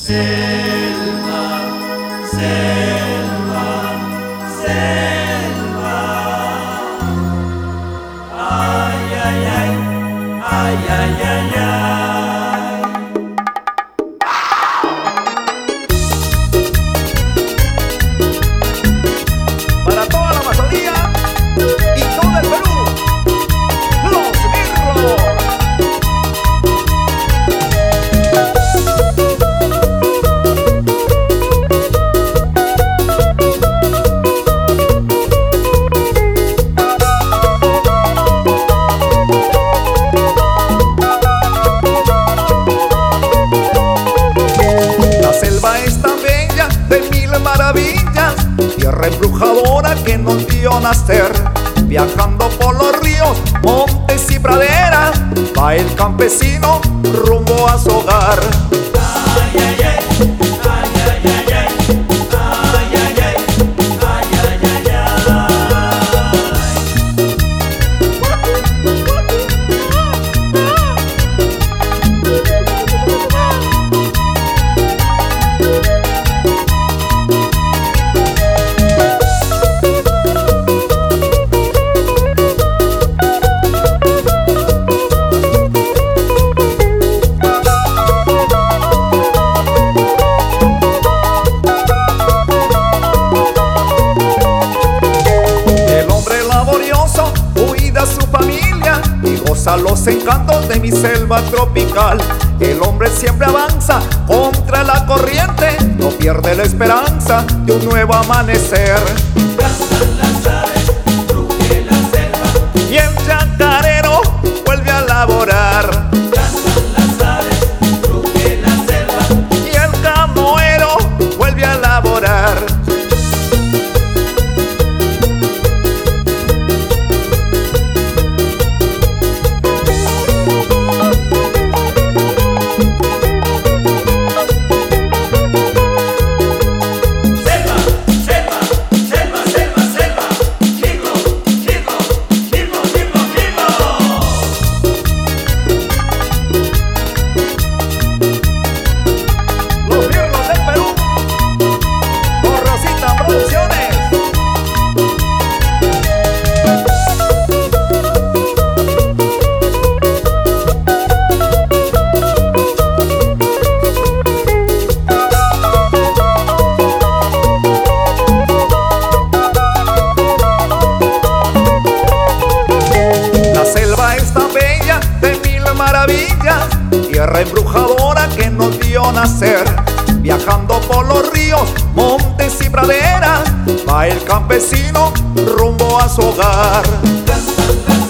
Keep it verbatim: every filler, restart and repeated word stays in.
Selva, selva, selva. Ay, ay, ay, ay, ay, ay, ay. Para toda la Amazonía y todo el Perú, los Mirlos. La selva es tan bella de mil maravillas, tierra embrujadora que nos vio nacer. Viajando por los ríos, montes y praderas, va el campesino rumbo a su hogar. Ay, ay, ay, ay, ay, ay, ay, ay, ay, ay, ay, ay, ay, ay. El hombre laborioso cuida a su familia y goza los encantos de mi selva tropical. El hombre siempre avanza contra la corriente, no pierde la esperanza de un nuevo amanecer. Cantan las aves, ruge la selva. Y el chacarero vuelve a laborar. Cantan las aves, ruge la selva. Y el canoero vuelve a laborar. Selva, selva, selva, selva, selva. Girlo, girlo, girlo, girlo, girlo. Los Mirlos del Perú, por Rosita Producciones. La selva es tan bella de mil maravillas, tierra embrujadora que nos vio nacer. Viajando por los ríos, montes y praderas, va el campesino rumbo a su hogar. Cantan las